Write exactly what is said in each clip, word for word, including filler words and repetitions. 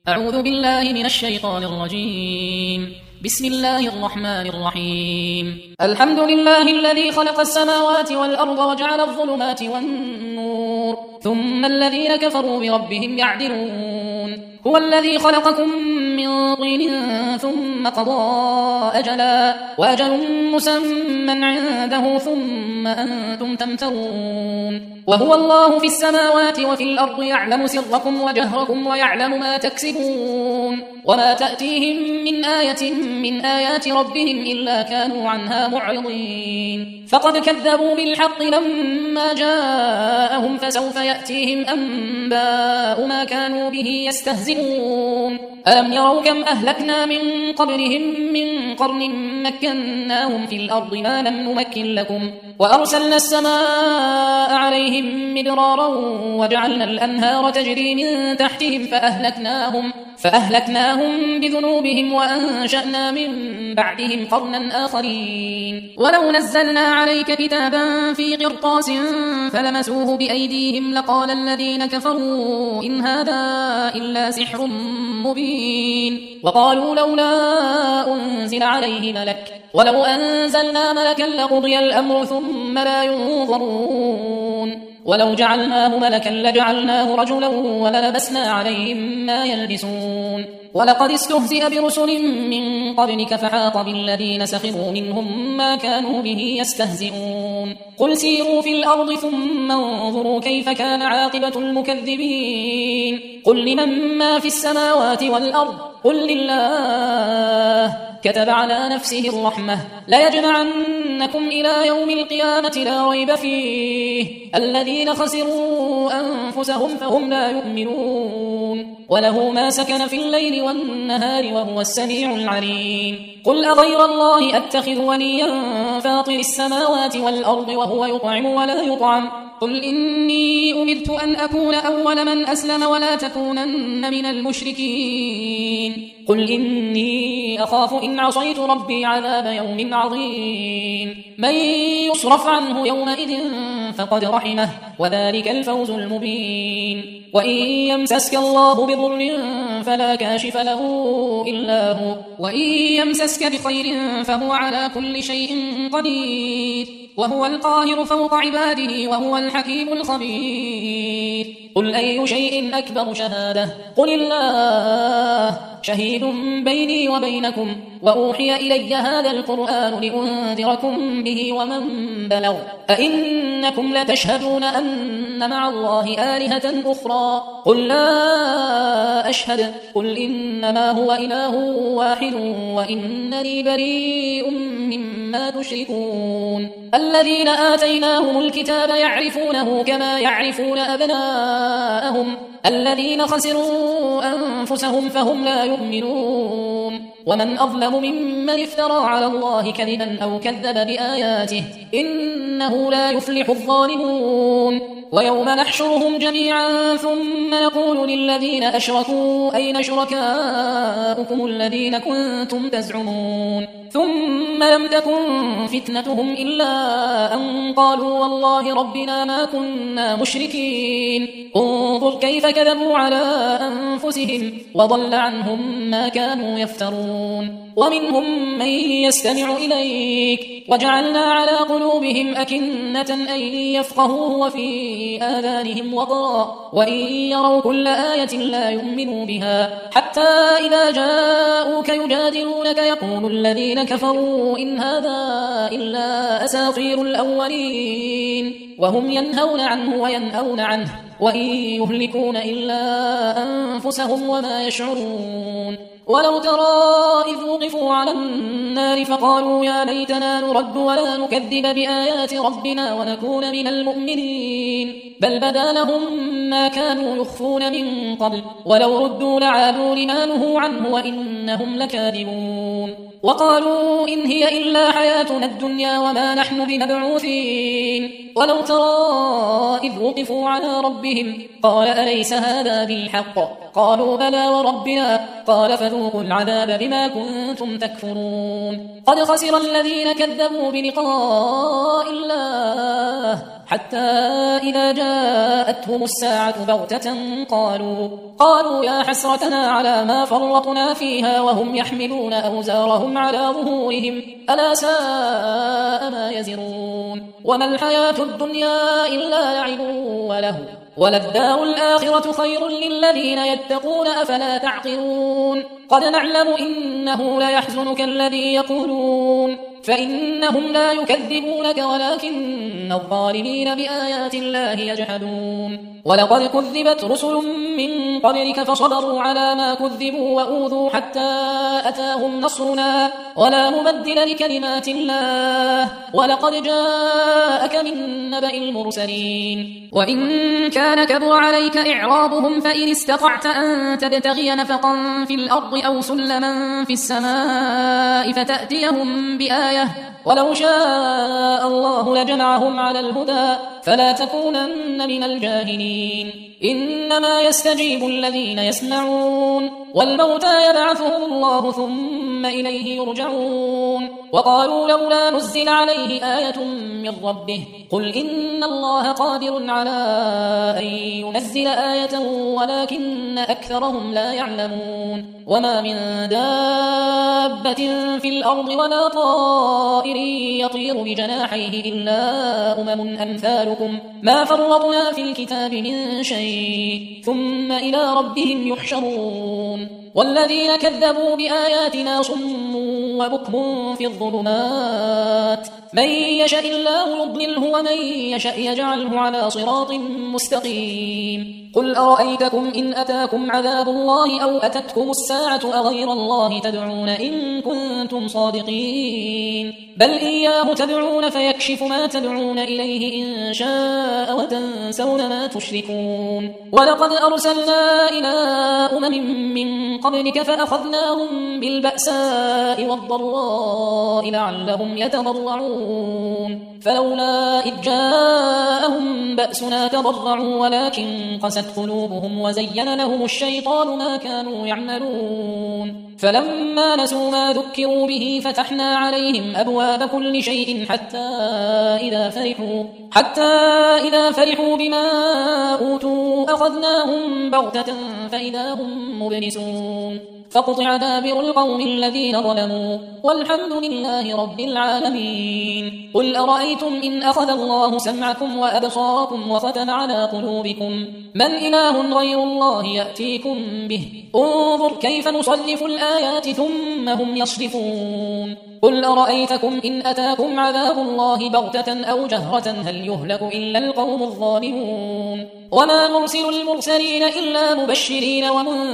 أعوذ بالله من الشيطان الرجيم. بسم الله الرحمن الرحيم. الحمد لله الذي خلق السماوات والأرض وجعل الظلمات والنور ثم الذين كفروا بربهم يعدلون. هو الذي خلقكم من طين ثم قضى أجلا وأجل مسمى عنده ثم أنتم تمترون. وهو الله في السماوات وفي الأرض يعلم سركم وجهركم ويعلم ما تكسبون وما تأتيهم من آية من آيات ربهم إلا كانوا عنها معرضين. فقد كذبوا بالحق لما جاءهم فسوف يأتيهم أنباء ما كانوا به يستهزئون. ألم يروا كم أهلكنا من قبلهم من قرن مكناهم في الأرض ما لم نمكن لكم وأرسلنا السماء عليهم مدرارا وجعلنا الأنهار تجري من تحتهم فأهلكناهم فأهلكناهم بذنوبهم وأنشأنا من بعدهم قرنا آخرين. ولو نزلنا عليك كتابا في قرطاس فلمسوه بأيديهم لقال الذين كفروا إن هذا إلا سحر مبين. وقالوا لولا أنزل عليه ملك ولو أنزلنا ملكا لقضي الأمر ثم لا ينظرون. ولو جعلناه ملكا لجعلناه رجلا وللبسنا عليهم ما يلبسون. ولقد استهزئ برسل من قبلك فحاق بالذين سخروا منهم ما كانوا به يستهزئون. قل سيروا في الأرض ثم انظروا كيف كان عاقبة المكذبين. قل لمن ما في السماوات والأرض قل لله كتب على نفسه الرحمة ليجمعنكم إلى يوم القيامة لا ريب فيه الذين خسروا أنفسهم فهم لا يؤمنون. وله ما سكن في الليل والنهار وهو السميع العليم. قل أغير الله أتخذ وليا فاطر السماوات والأرض وهو يطعم ولا يطعم قل إني أمرت أن أكون أول من أسلم ولا تكونن من المشركين. قل إني أخاف إن عصيت ربي عذاب يوم عظيم. من يصرف عنه يومئذ فقد رحمه وذلك الفوز المبين. وإن يمسسك الله بضر فلا كاشف له إلا هو وإن يمسسك بخير فهو على كل شيء قدير وهو القاهر فوق عباده وهو الحكيم الخبير. قل أي شيء أكبر شهادة قل الله شهيد بيني وبينكم وأوحي إلي هذا القرآن لأنذركم به ومن بلغ أئنكم لتشهدون أن مع الله آلهة أخرى قل لا أشهد قل إنما هو إله واحد وإنني بريء مما تشركون. الذين آتيناهم الكتاب يعرفونه كما يعرفون أبناءهم الذين خسروا أنفسهم فهم لا يؤمنون. ومن أظلم ممن افترى على الله كذبا أو كذب بآياته إنه لا يفلح الظالمون. ويوم نحشرهم جميعا ثم نقول للذين أشركوا أين شركاؤكم الذين كنتم تزعمون ثم لم تكن فتنتهم إلا أن قالوا والله ربنا ما كنا مشركين. انظر كيف كذبوا على أنفسهم وضل عنهم ما كانوا يفترون. ومنهم من يستمع إليك وجعلنا على قلوبهم أكنة أن يفقهوه وفي آذانهم وقرا وإن يروا كل آية لا يؤمنوا بها حتى إذا جاءوك يجادلونك يقول الذين كفروا إن هذا إلا أساطير الأولين وهم ينهون عنه وينأون عنه وإن يهلكون إلا أنفسهم وما يشعرون. ولو ترى إذ وقفوا على النار فقالوا يا ليتنا نرد ولا نكذب بآيات ربنا ونكون من المؤمنين بل بدا لهم ما كانوا يخفون من قبل ولو ردوا لعادوا لما نهوا عنه وإنهم لكاذبون. وقالوا إن هي إلا حياتنا الدنيا وما نحن بمبعوثين. ولو ترى إذ وقفوا على ربهم قال أليس هذا بالحق قالوا بلى وربنا قال فذوقوا العذاب بما كنتم تكفرون. قد خسر الذين كذبوا بلقاء الله حتى إذا جاءتهم الساعة بغتة قالوا قالوا يا حسرتنا على ما فرطنا فيها وهم يحملون أوزارهم على ظهورهم ألا ساء ما يزرون وما الحياة الدنيا إلا لعب وله وللدار الآخرة خير للذين يتقون أفلا تعقلون قد نعلم إنه ليحزنك الذي يقولون فإنهم لا يكذبونك ولكن الظالمين بآيات الله يجحدون ولقد كذبت رسل من قبلك فصبروا على ما كذبوا وأوذوا حتى أتاهم نصرنا ولا مبدل لكلمات الله ولقد جاءك من نبأ المرسلين وإن كان كبر عليك إعراضهم فإن استطعت أن تبتغي نفقا في الأرض أو سلما في السماء فتأتيهم بآية ولو شاء الله لجمعهم على الهدى فلا تكونن من الجاهلين إنما يستجيب الذين يسمعون والموتى يبعثهم الله ثم إليه يرجعون وقالوا لولا نزل عليه آية من ربه قل إن الله قادر على أن ينزل آية ولكن أكثرهم لا يعلمون وما من دابة في الأرض ولا طائر يطير بجناحيه إلا أمم أمثالكم ما فرطنا في الكتاب من شيء ثم إلى ربهم يحشرون والذين كذبوا بآياتنا صم وبكم في الظلمات من يشاء الله يضلله ومن يشاء يجعله على صراط مستقيم قل أرأيتكم إن أتاكم عذاب الله أو أتتكم الساعة أغير الله تدعون إن كنتم صادقين بل إياه تدعون فيكشف ما تدعون إليه إن شاء وتنسون ما تشركون ولقد أرسلنا إلى أمم من قبلك فأخذناهم بالبأساء والضراء لعلهم يتضرعون فلولا إذ جاءهم بأسنا تضرعوا ولكن قست قلوبهم وزين لهم الشيطان ما كانوا يعملون فلما نسوا ما ذكروا به فتحنا عليهم أبواب كل شيء حتى إذا فرحوا حتى إذا فرحوا بما أوتوا أخذناهم بغتة فإذا هم مبلسون فقطع دابر القوم الذين ظلموا والحمد لله رب العالمين قل أرأيتم إن أخذ الله سمعكم وأبصاركم وختم على قلوبكم من إله غير الله يأتيكم به انظر كيف نصرف الآيات ثم هم يصرفون قل أرأيتكم إن أتاكم عذاب الله بغتة أو جهرة هل يهلك إلا القوم الظالمون وما نرسل المرسلين إلا مبشرين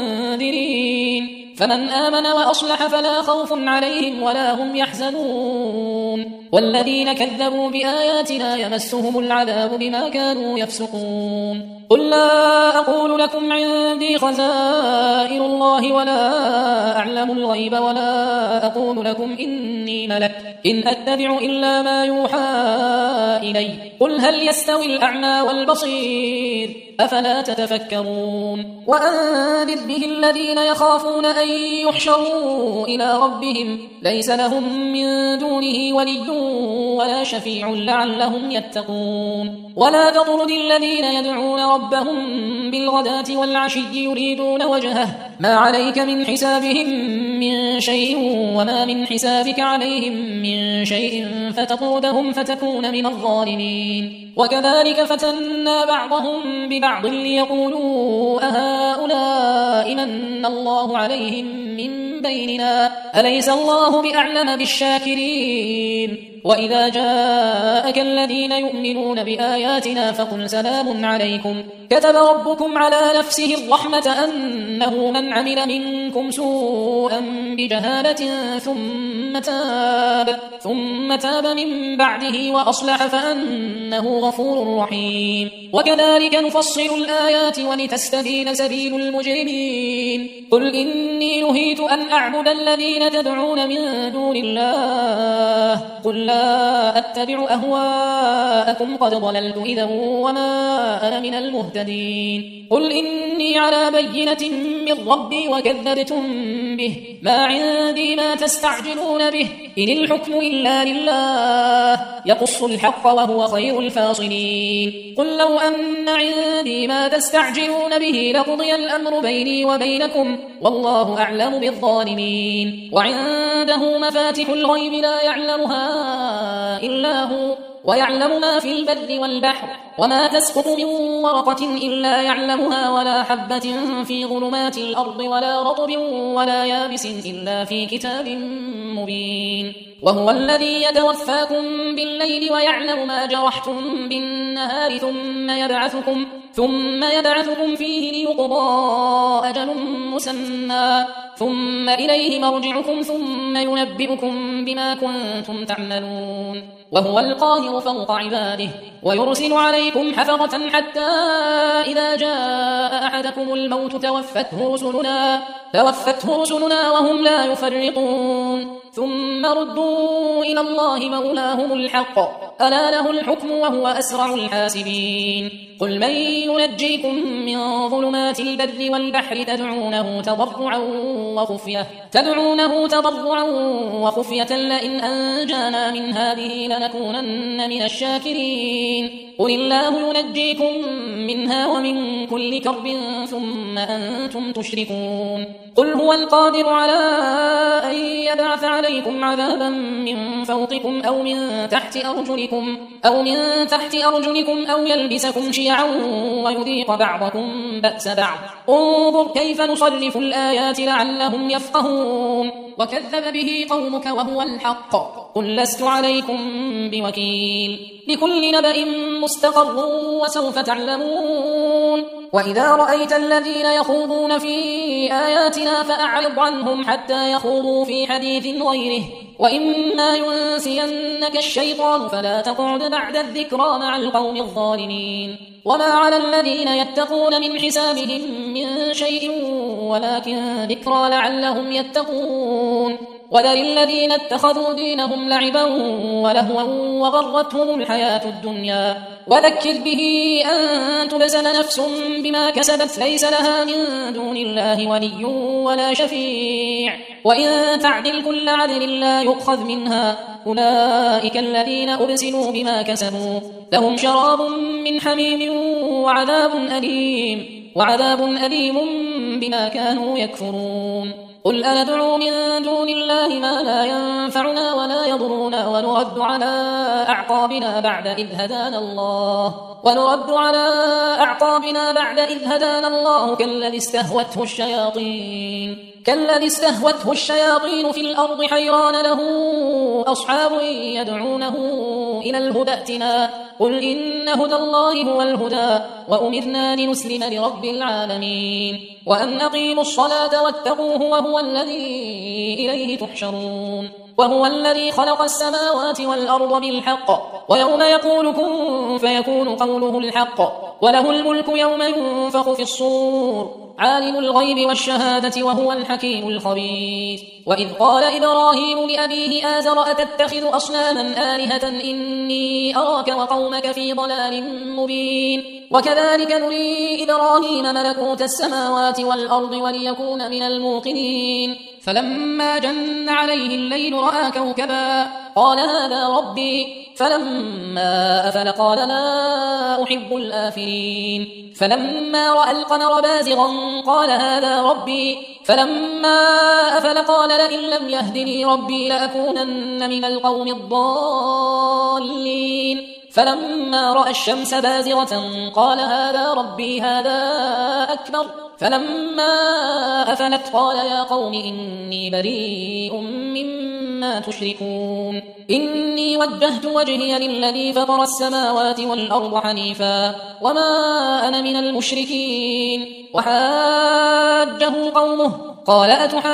ومنذرين فمن آمن وأصلح فلا خوف عليهم ولا هم يحزنون والذين كذبوا بآياتنا يمسهم العذاب بما كانوا يفسقون قل لا أقول لكم عندي خزائن الله ولا أعلم الغيب ولا أقول لكم إني ملك إن أتبع إلا ما يوحى إلي قل هل يستوي الأعمى والبصير أفلا تتفكرون وأنذر به الذين يخافون أن يحشروا إلى ربهم ليس لهم من دونه ولي ولا شفيع لعلهم يتقون ولا تطرد الذين يدعون ربهم بالغداة والعشي يريدون وجهه ما عليك من حسابهم من شيء وما من حسابك عليهم من شيء فتطردهم فتكون من الظالمين وكذلك فتنا بعضهم ببعض ليقولوا أهؤلاء من الله عليهم من بيننا أليس الله بأعلم بالشاكرين وإذا جاءك الذين يؤمنون بآياتنا فقل سلام عليكم كتب ربكم على نفسه الرحمة أنه من عمل منكم سوءا بجهالة ثم تاب ثم تاب من بعده وأصلح فأنه غفور رحيم وكذلك نفصل الآيات ولتستبين سبيل المجرمين قل إني نهيت أن أعبد الذين تدعون من دون الله قل لا أتبع أهواءكم قد ضللت إذا وما أنا من المهتدين قل إني على بينة من ربي وكذبتم كذبتم به ما عندي ما تستعجلون به إن الحكم إلا لله يقص الحق وهو خير الفاصلين قل لو أن عندي ما تستعجلون به لقضي الأمر بيني وبينكم والله أعلم بالظالمين وعنده مفاتح الغيب لا يعلمها إلا هو ويعلم ما في البر والبحر وما تسقط من ورقة إلا يعلمها ولا حبة في ظلمات الأرض ولا رطب ولا يابس إلا في كتاب مبين وهو الذي يتوفاكم بالليل ويعلم ما جرحتم بالنهار ثم يبعثكم ثم يبعثكم فيه ليقضى أجل مسمى ثم إليه مرجعكم ثم ينبئكم بما كنتم تعملون وهو القاهر فوق عباده ويرسل عليكم حفظة حتى إذا جاء أحدكم الموت توفته رسلنا, توفته رسلنا وهم لا يفرطون ثم ردوا إلى الله مولاهم الحق ألا له الحكم وهو أسرع الحاسبين قل من ينجيكم من ظلمات البر والبحر تدعونه تضرعا وخفية تدعونه تضرعا وخفية لئن أنجانا من هذه لنكونن من الشاكرين قل الله ينجيكم منها ومن كل كرب ثم أنتم تشركون قل هو القادر على أن يبعث عليكم عذابا من فوقكم أو من تحت أرجلكم أو من تحت أرجلكم أو يلبسكم شيعا ويذيق بعضكم بأس بعض انظر كيف نصرف الآيات لعلهم يفقهون وكذب به قومك وهو الحق قل لست عليكم بوكيل لكل نبأ مستقر وسوف تعلمون وإذا رأيت الذين يخوضون في آياتنا فأعرض عنهم حتى يخوضوا في حديث غيره وإما ينسينك الشيطان فلا تقعد بعد الذكرى مع القوم الظالمين وما على الذين يتقون من حسابهم من شيء ولكن ذكرى لعلهم يتقون وذر الذين اتخذوا دينهم لعبا ولهوا وغرتهم الحياة الدنيا وذكر به أن تبسل نفس بما كسبت ليس لها من دون الله ولي ولا شفيع وإن تعدل كل عدل لا يؤخذ منها أولئك الذين أبسلوا بما كسبوا لهم شراب من حميم وعذاب أليم وعذاب أليم بما كانوا يكفرون قل أندعو من دون الله ما لا ينفعنا ولا يضرنا ونرد على أعقابنا بعد إذ هدانا الله ونرد على أعقابنا بعد إذ هدانا الله كالذي استهوته الشياطين كالذي استهوته الشياطين في الأرض حيران له أصحاب يدعونه إلى الهدى ائتنا قل إن هدى الله هو الهدى وأمرنا لنسلم لرب العالمين وأن أقيموا الصلاة واتقوه وهو الذي إليه تحشرون وهو الذي خلق السماوات والأرض بالحق ويوم يقول كن فيكون قوله الحق وله الملك يوم ينفخ في الصور عالم الغيب والشهادة وهو الحكيم الخبير وإذ قال إبراهيم لأبيه آزر أتتخذ أصناما آلهة إني أراك وقومك في ضلال مبين وكذلك نري إبراهيم ملكوت السماوات والأرض وليكون من الموقنين فلما جن عليه الليل رأى كوكبا قال هذا ربي فلما أفل قال لا أحب الآفلين فلما رأى القمر بازغا قال هذا ربي فلما أفل قال لئن لم يهدني ربي لأكونن من القوم الضالين فلما رأى الشمس بازغة قال هذا ربي هذا أكبر فلما أفلت قال يا قوم إني بريء مما تشركون إني وجهت وجهي للذي فطر السماوات والأرض حنيفا وما أنا من المشركين وحاجه قومه قال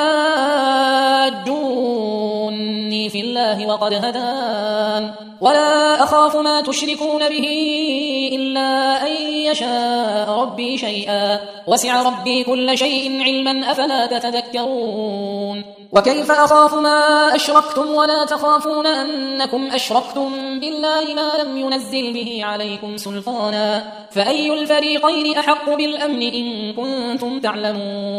أتحاجوني في الله وقد هدان ولا أخاف ما تشركون به إلا أن يشاء ربي شيئا وسع ربي كل شيء علما أفلا تتذكرون وكيف أخاف ما أشركتم ولا تخافون أنكم أشركتم بالله ما لم ينزل به عليكم سلطانا فأي الفريقين أحق بالأمن إن كنتم تعلمون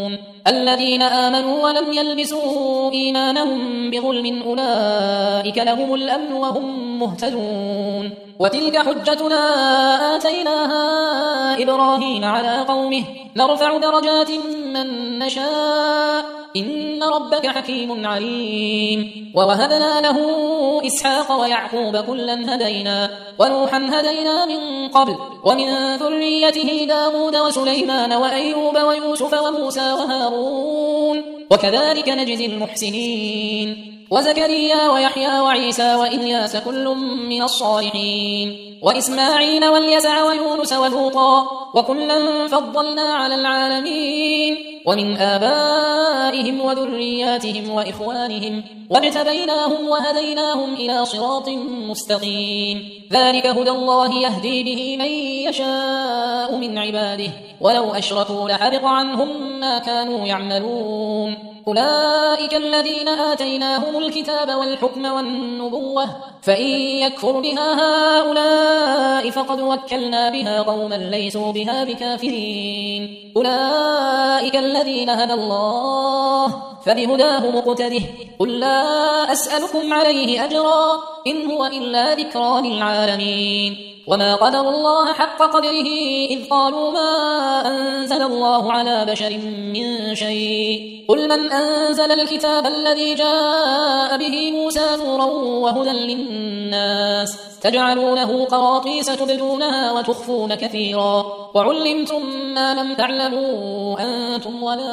الذين آمنوا ولم يلبسوا إيمانهم بظلم أولئك لهم الأمن وهم مهتدون وتلك حجتنا آتيناها إبراهيم على قومه نرفع درجات من نشاء إن ربك حكيم عليم ووهبنا له إسحاق ويعقوب كلا هدينا ونوحا هدينا من قبل ومن ذريته داود وسليمان وأيوب ويوسف وموسى وهارون وكذلك نجزي المحسنين وزكريا ويحيى وعيسى وإلياس كل من الصالحين وإسماعيل واليسع ويونس ولوطا وكلا فضلنا على العالمين ومن آبائهم وذرياتهم وإخوانهم واجتبيناهم وهديناهم إلى صراط مستقيم ذلك هدى الله يهدي به من يشاء من عباده ولو أشركوا لحبط عنهم ما كانوا يعملون أولئك الذين آتيناهم الكتاب والحكم والنبوة فإن يكفر بها هؤلاء فقد وكلنا بها قوما ليسوا بها بكافرين أولئك الذين هدى الله فبهداه مقتده قل لا أسألكم عليه أجرا إن هو إلا ذكرى للعالمين وما قدر الله حق قدره إذ قالوا ما أنزل الله على بشر من شيء قل من أنزل الكتاب الذي جاء به موسى نورا وهدى للناس تجعلونه قراطيس تبدونها وتخفون كثيرا وعلمتم ما لم تعلموا أنتم ولا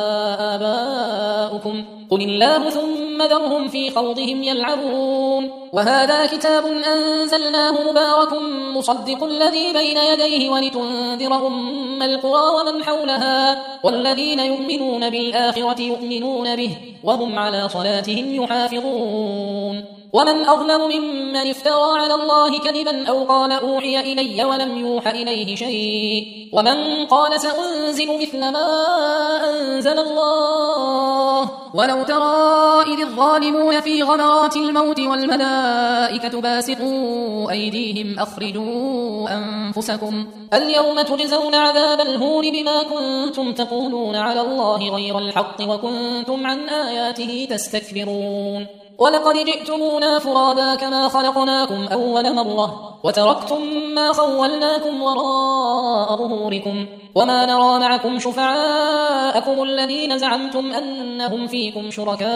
آباؤكم قل الله ثم ذرهم في خوضهم يلعبون وهذا كتاب أنزلناه مبارك مصدق الذي بين يديه ولتنذر أم القرى ومن حولها والذين يؤمنون بالآخرة يؤمنون به وهم على صلاتهم يحافظون ومن أظلم ممن افترى على الله كذبا أو قال أوحي إلي ولم يوح إليه شيء ومن قال سأنزل مثل ما أنزل الله ولو ترى إذ الظالمون في غمرات الموت والملائكة باسطوا أيديهم أخرجوا أنفسكم اليوم تجزون عذاب الهون بما كنتم تقولون على الله غير الحق وكنتم عن آياته تستكبرون ولقد جئتمونا فرادا كما خلقناكم أول مرة وتركتم ما خولناكم وراء ظهوركم وما نرى معكم شفعاءكم الذين زعمتم أنهم فيكم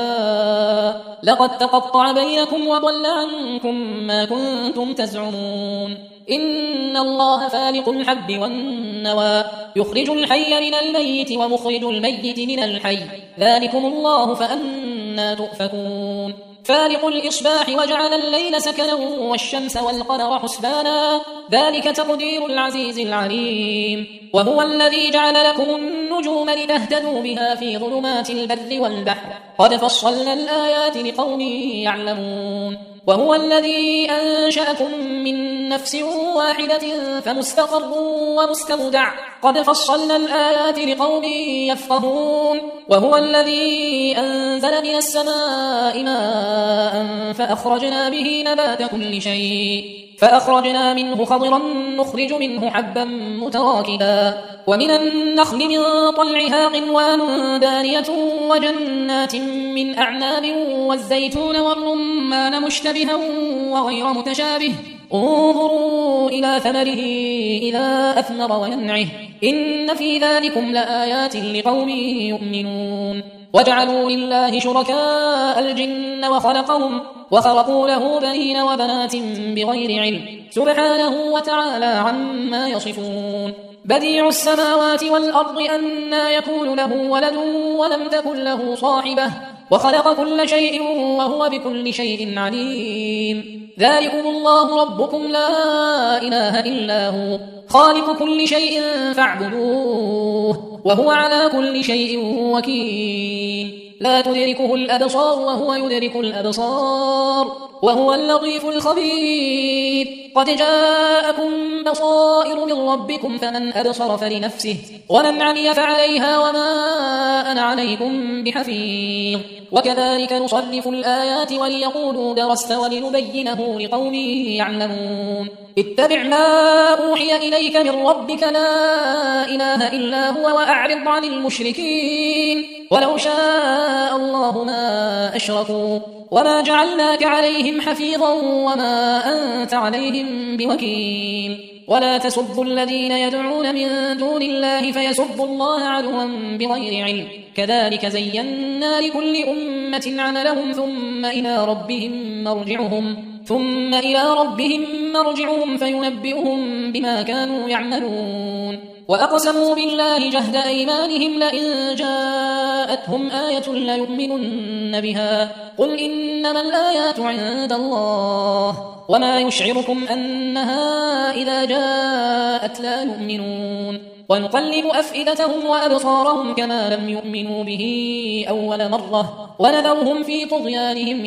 شركاء لقد تقطع بينكم وضل عنكم ما كنتم تزعمون إن الله فالق الحب والنوى يخرج الحي من الميت ومخرج الميت من الحي ذلكم الله فأنى تؤفكون فالق الإصباح وجعل الليل سكنا والشمس والقمر حسبانا ذلك تقدير العزيز العليم وهو الذي جعل لكم النجوم لتهتدوا بها في ظلمات البر والبحر قد فصلنا الآيات لقوم يعلمون وهو الذي أنشأكم من نفس واحدة فمستقر ومستودع قد فصلنا الآيات لقوم يفقهون وهو الذي أنزل من السماء ماء فأخرجنا به نبات كل شيء فأخرجنا منه خضرا نخرج منه حبا متراكبا ومن النخل من طلعها قنوان دانية وجنات من أعناب والزيتون والرمان مشتبها وغير متشابه انظروا إلى ثمره إذا أثمر وينعه إن في ذلكم لآيات لقوم يؤمنون وجعلوا لله شركاء الجن وخلقهم وخلقوا له بنين وبنات بغير علم سبحانه وتعالى عما يصفون بديع السماوات والأرض أنى يكون له ولد ولم تكن له صاحبة وخلق كل شيء وهو بكل شيء عليم ذلكم الله ربكم لا إله إلا هو خالق كل شيء فاعبدوه وهو على كل شيء وكيل لا تدركه الأبصار وهو يدرك الأبصار وهو اللطيف الخبير قد جاءكم بصائر من ربكم فمن أبصر فلنفسه ومن عمي فعليها وما أنا عليكم بحفيظ وكذلك نصرف الآيات وليقولوا درست ولنبينه لقوم يعلمون اتبع ما أوحي إليك من ربك لا إله إلا هو وأعرض عن المشركين ولو شاء الله ما أشركوا وما جعلناك عليهم حفيظا وما أنت عليهم بوكيل ولا تسبوا الذين يدعون من دون الله فيسبوا الله عدوا بغير علم كذلك زينا لكل أمة عملهم ثم إلى ربهم مرجعهم ثم إلى ربهم مرجعهم فينبئهم بما كانوا يعملون وأقسموا بالله جهد أيمانهم لئن جاءتهم آية ليؤمنن بها قل إنما الآيات عند الله وما يشعركم أنها إذا جاءت لا يؤمنون ونقلب أفئدتهم وأبصارهم كما لم يؤمنوا به أول مرة ونذرهم في طغيانهم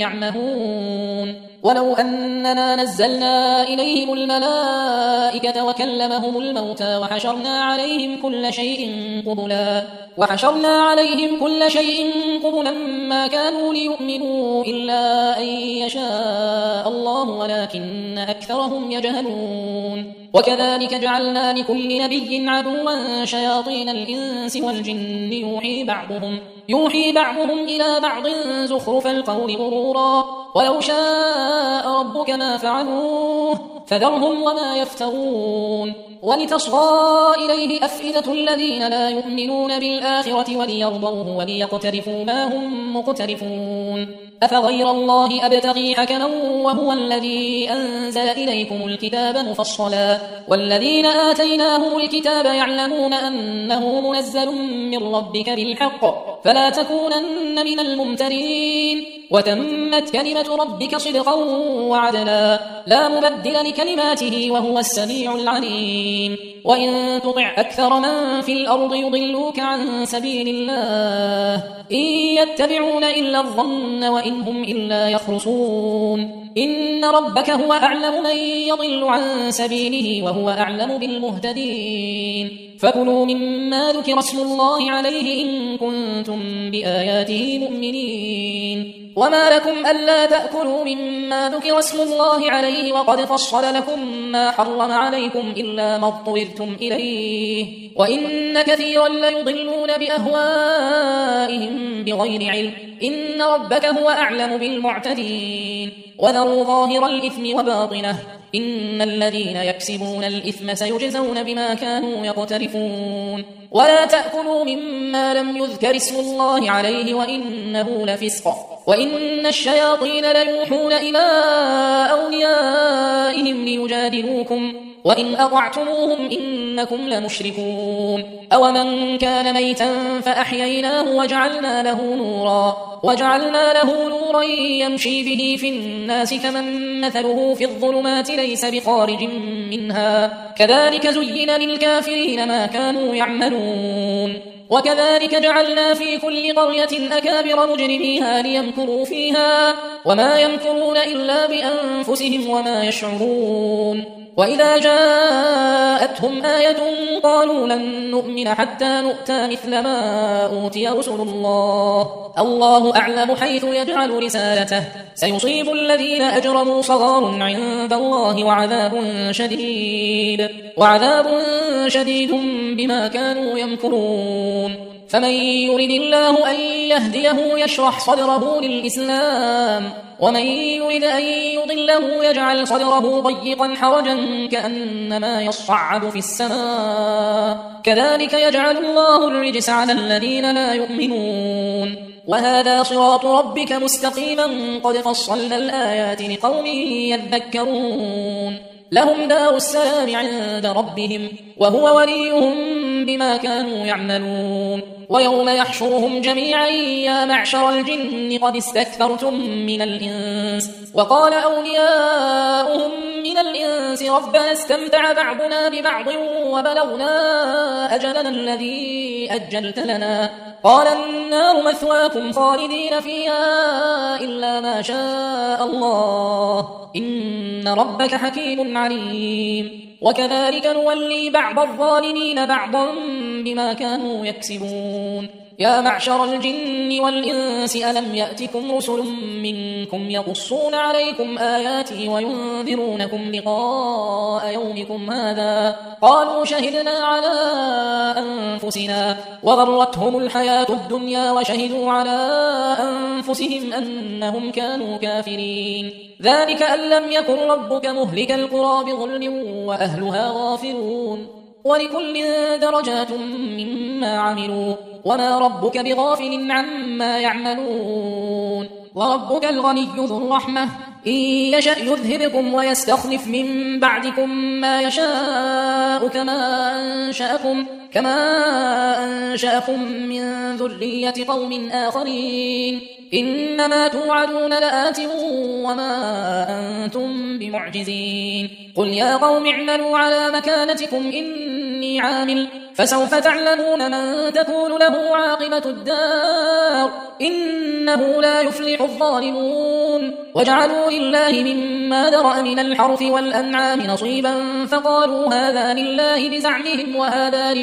يعمهون ولو أننا نزلنا إليهم الملائكة وكلمهم الموتى وحشرنا عليهم كل شيء قبلا وحشرنا عليهم كل شيء قبلا ما كانوا ليؤمنوا إلا أن يشاء الله ولكن أكثرهم يجهلون وكذلك جعلنا لكل نبي عدوا شياطين الإنس والجن يوحي بعضهم يوحي بعضهم إلى بعض زخرف القول غرورا ولو شاء ربك ما فعلوه فذرهم وما يفترون ولتصغى إليه أفئدة الذين لا يؤمنون بالآخرة وليرضوه وليقترفوا ما هم مقترفون أفغير الله أبتغي حكما وهو الذي أنزل إليكم الكتاب مفصلا والذين آتيناهم الكتاب يعلمون أنه منزل من ربك بالحق فلا تكونن من الممترين وتمت كلمة ربك صدقا وعدلا لا مبدل لكلماته وهو السميع العليم وإن تطع أكثر من في الأرض يضلوك عن سبيل الله إن يتبعون إلا الظن وإن هم إلا يخرصون إن ربك هو أعلم من يضل عن سبيله وهو أعلم بالمهتدين فكلوا مما ذكر اسم الله عليه إن كنتم بآياته مؤمنين وما لكم ألا تأكلوا مما ذكر اسم الله عليه وقد فصل لكم ما حرم عليكم إلا ما اضطررتم إليه وإن كثيرا ليضلون بأهوائهم بغير علم إن ربك هو أعلم بالمعتدين وذروا ظاهر الإثم وباطنه إن الذين يكسبون الإثم سيجزون بما كانوا يقترفون ولا تأكلوا مما لم يذكر اسم الله عليه وإنه لفسق وإن الشياطين ليوحون إلى أوليائهم ليجادلوكم وإن أطعتموهم إنكم لمشركون أومن كان ميتا فأحييناه وجعلنا له نورا وجعلنا له نورا يمشي به في الناس كمن مثله في الظلمات ليس بخارج منها كذلك زين للكافرين ما كانوا يعملون وكذلك جعلنا في كل قرية أكابر مجرميها ليمكروا فيها وما يمكرون إلا بأنفسهم وما يشعرون وإذا جاءتهم آية قالوا لن نؤمن حتى نؤتى مثل ما أوتي رسل الله الله أعلم حيث يجعل رسالته سيصيب الذين أجرموا صغار عند الله وعذاب شديد وعذاب شديد بما كانوا يمكرون فمن يرد الله أن يهديه يشرح صدره للإسلام ومن يرد أن يضله يجعل صدره ضيقا حرجا كأنما يصعد في السماء كذلك يجعل الله الرجس على الذين لا يؤمنون وهذا صراط ربك مستقيما قد فصلنا الآيات لقوم يذكرون لهم دار السلام عند ربهم وهو وليهم بما كانوا يعملون ويوم يحشرهم جميعا يا معشر الجن قد استكثرتم من الإنس وقال أولياؤهم من الإنس ربنا استمتع بعضنا ببعض وبلغنا أجلنا الذي أجلت لنا قال النار مثواكم خالدين فيها إلا ما شاء الله إن ربك حكيم عليم وكذلك نولي بعض الظالمين بعضا بما كانوا يكسبون يا معشر الجن والإنس ألم يأتكم رسل منكم يقصون عليكم آياتي وينذرونكم لقاء يومكم هذا قالوا شهدنا على أنفسنا وغرتهم الحياة الدنيا وشهدوا على أنفسهم أنهم كانوا كافرين ذلك أن لم يكن ربك مهلك القرى بظلم وأهلها غافلون ولكل درجات مما عملوا وما ربك بغافل عما يعملون وربك الغني ذو الرحمة إن يشأ يذهبكم ويستخلف من بعدكم ما يشاء كما أنشأكم كما أنشأكم من ذرية قوم آخرين إنما توعدون لآت وما أنتم بمعجزين قل يا قوم اعملوا على مكانتكم إني عامل فسوف تعلمون من تكون له عاقبة الدار إنه لا يفلح الظالمون وجعلوا لله مما ذرأ من الحرث والأنعام نصيبا فقالوا هذا لله بزعمهم وهذا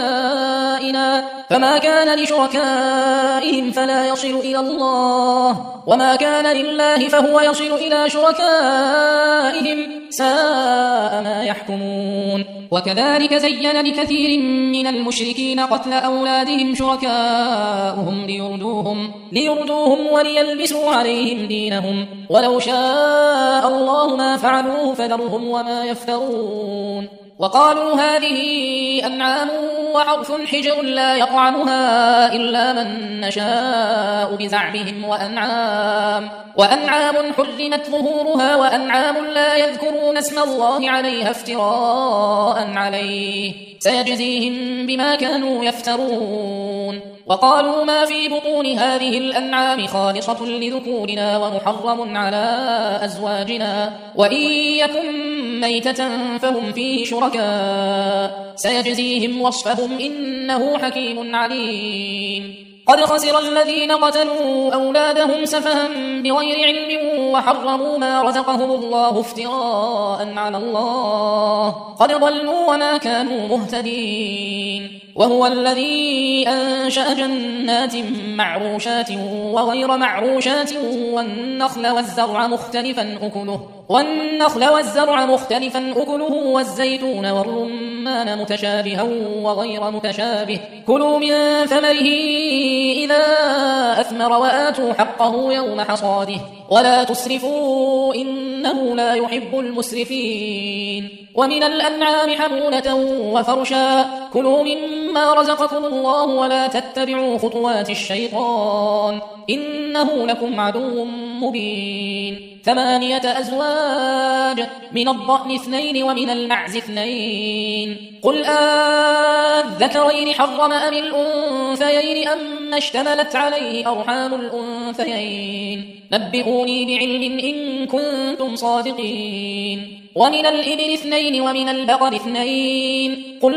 لشركائنا فما كان لشركائهم فلا يصل إلى الله وما كان لله فهو يصل إلى شركائهم ساء ما يحكمون وكذلك زين لكثير من المشركين قتل أولادهم شركاؤهم ليردوهم, ليردوهم وليلبسوا عليهم دينهم ولو شاء الله ما فعلوه فذرهم وما يفترون وقالوا هذه أنعام وحرث حجر لا يطعمها إلا من نشاء بزعمهم وأنعام, وأنعام حرمت ظهورها وأنعام لا يذكرون اسم الله عليها افتراء عليه سيجزيهم بما كانوا يفترون وقالوا ما في بطون هذه الأنعام خالصة لذكورنا ومحرم على أزواجنا وإن يكن ميتة فهم فيه شركاء سيجزيهم وصفهم إنه حكيم عليم قد خسر الذين قتلوا أولادهم سفها بغير علم وحرموا ما رزقهم الله افتراء على الله قد ضلوا وما كانوا مهتدين وهو الذي أنشأ جنات معروشات وغير معروشات والنخل والزرع مختلفا أكله والنخل والزرع مختلفا أكله والزيتون والرمان متشابها وغير متشابه كلوا من ثمره إذا أثمر وآتوا حقه يوم حصاده ولا تسرفوا إنه لا يحب المسرفين ومن الأنعام حمولة وفرشا كلوا مما رزقكم الله ولا تتبعوا خطوات الشيطان إنه لكم عدو مبين ثمانية أزواج من الضأن اثنين ومن المعز اثنين قل آذكرين حرم أم الأنثيين أم اشتملت عليه أرحام الأنثيين نبئوني بعلم إن كنتم صادقين ومن الإبل اثنين ومن البقر اثنين قل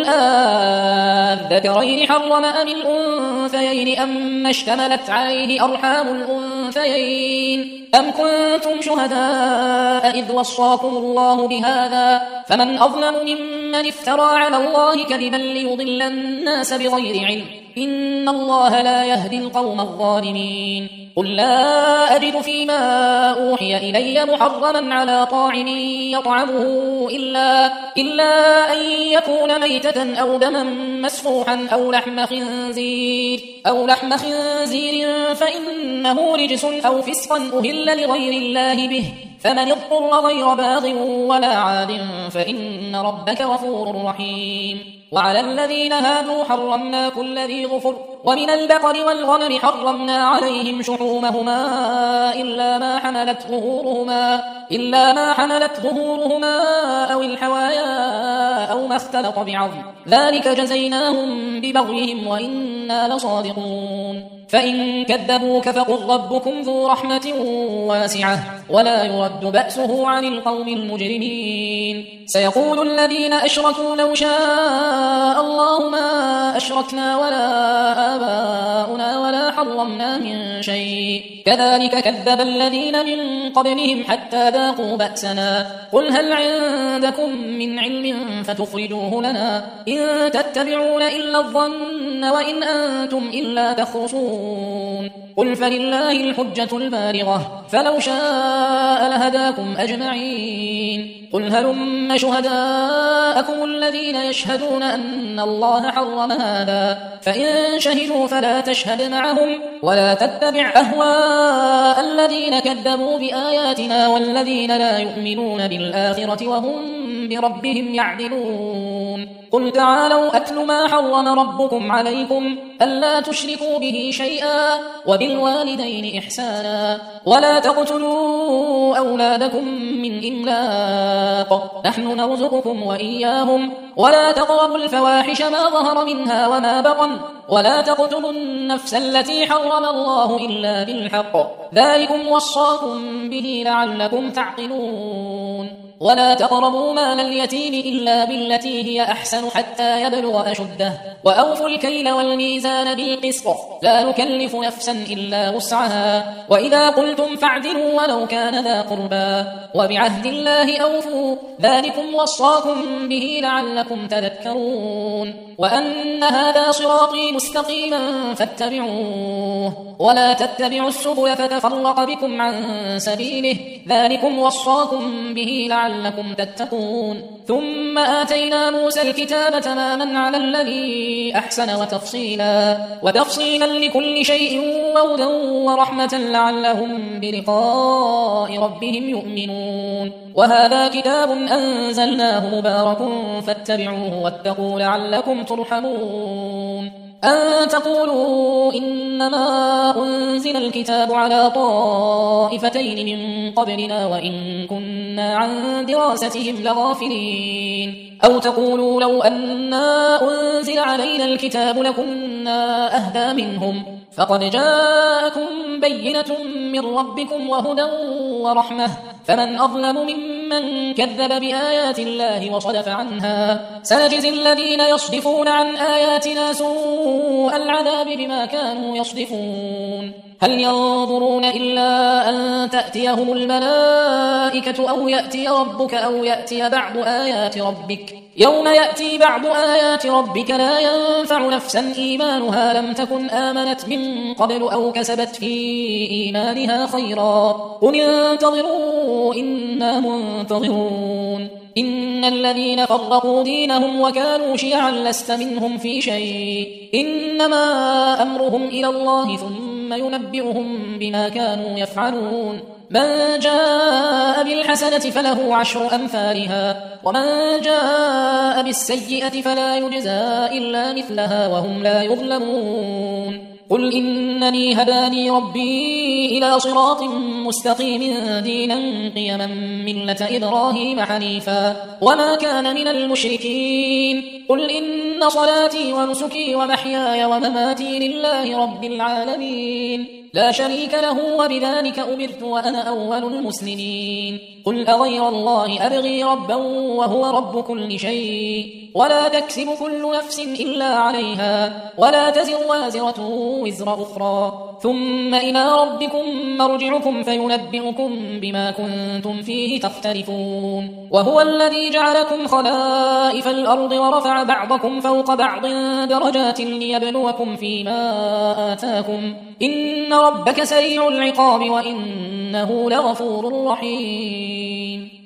آذكرين حرم أم الأنثيين أم اشتملت عليه أرحام الأنثيين أم كنتم شهداء إذ وصاكم الله بهذا فمن أظلم ممن افترى على الله كذبا ليضل الناس بغير علم إن الله لا يهدي القوم الظالمين قل لا أجد فيما أوحي إلي محرما على طاعم يطعمه إلا, إلا أن يكون ميتة أو دما مسفوحا أو لحم خنزير أو لحم خنزير فإنه رجس أو فسقا أهل لغير الله به فمن اضطر غير باغ ولا عاد فإن ربك غفور رحيم وعلى الذين هادوا حرمنا كل ذي ظفر ومن البقر والغنم حرمنا عليهم شحومهما إلا ما حملت ظهورهما إلا ما حملت ظهورهما أو الحوايا أو ما اختلط بعظم ذلك جزيناهم ببغيهم وإنا لصادقون فإن كذبوك فقل ربكم ذو رحمة واسعة ولا يرد بأسه عن القوم المجرمين. سيقول الذين أشركوا لو شاء الله ما أشركنا ولا آباؤنا ولا حرمنا من شيء كذلك كذب الذين من قبلهم حتى ذاقوا بأسنا قل هل عندكم من علم فتخرجوه لنا إن تتبعون إلا الظن وإن أنتم إلا تخرصون قل فلله الحجة البالغة فلو شاء لهداكم أجمعين قل هلم شهداءكم الذين يشهدون أن الله حرم هذا فإن شهدوا فلا تشهد معهم ولا تتبع أهواء الذين كذبوا بآياتنا والذين لا يؤمنون بالآخرة وهم بربهم يعدلون قل تعالوا أتل ما حرم ربكم عليكم ألا تشركوا به شيئا وبالوالدين إحسانا ولا تقتلوا أولادكم من إملاق نحن نرزقكم وإياهم ولا تقربوا الفواحش ما ظهر منها وما بطن ولا تقتلوا النفس التي حرم الله إلا بالحق ذلكم وصاكم به لعلكم تعقلون ولا تقربوا مال اليتيم إلا بالتي هي أحسن حتى يبلغ أشده وأوفوا الكيل والميزان بالقسط لا نكلف نفسا إلا وسعها وإذا قلتم فاعدلوا ولو كان ذا قربى وبعهد الله أوفوا ذلكم وصاكم به لعلكم تذكرون وأن هذا صراطي مستقيما فاتبعوه ولا تتبعوا السبل فتفرق بكم عن سبيله ذلكم وصاكم به لعلكم تتقون ثم آتينا موسى الكتاب تماما على الذي أحسن وتفصيلا وتفصيلا لكل شيء وهدى ورحمة لعلهم بلقاء ربهم يؤمنون وهذا كتاب أنزلناه مبارك فاتبعوه واتقوا لعلكم ترحمون أن تقولوا إنما أنزل الكتاب على طائفتين من قبلنا وإن كنا عن دراستهم لغافلين أو تقولوا لو أنا أنزل علينا الكتاب لكنا أهدى منهم فقد جاءكم بينة من ربكم وهدى ورحمة فمن أظلم ممن كذب بآيات الله وصدف عنها سنجزي الذين يصدفون عن آياتنا سوء العذاب بما كانوا يصدفون هل ينظرون إلا أن تأتيهم الملائكة أو يأتي ربك أو يأتي بعض آيات ربك يوم يأتي بعض آيات ربك لا ينفع نفسا إيمانها لم تكن آمنت من قبل أو كسبت في إيمانها خيرا قل انتظروا إنا منتظرون إن الذين فرقوا دينهم وكانوا شيعا لست منهم في شيء إنما أمرهم إلى الله ثم ينبئهم بما كانوا يفعلون من جاء بالحسنة فله عشر أمثالها ومن جاء بالسيئة فلا يجزى إلا مثلها وهم لا يظلمون قل إنني هداني ربي إلى صراط مستقيم دينا قيما ملة إبراهيم حنيفا وما كان من المشركين قل إن صلاتي ونسكي ومحياي ومماتي لله رب العالمين لا شريك له وبذلك أمرت وأنا أول المسلمين قل أغير الله أبغي ربا وهو رب كل شيء ولا تكسب كل نفس إلا عليها ولا تزر وازرة وزر أخرى ثم إلى ربكم مرجعكم فينبئكم بما كنتم فيه تختلفون وهو الذي جعلكم خلائف الأرض ورفع بعضكم فوق بعض درجات ليبلوكم فيما آتاكم إن ربك سريع العقاب وإنه لغفور رحيم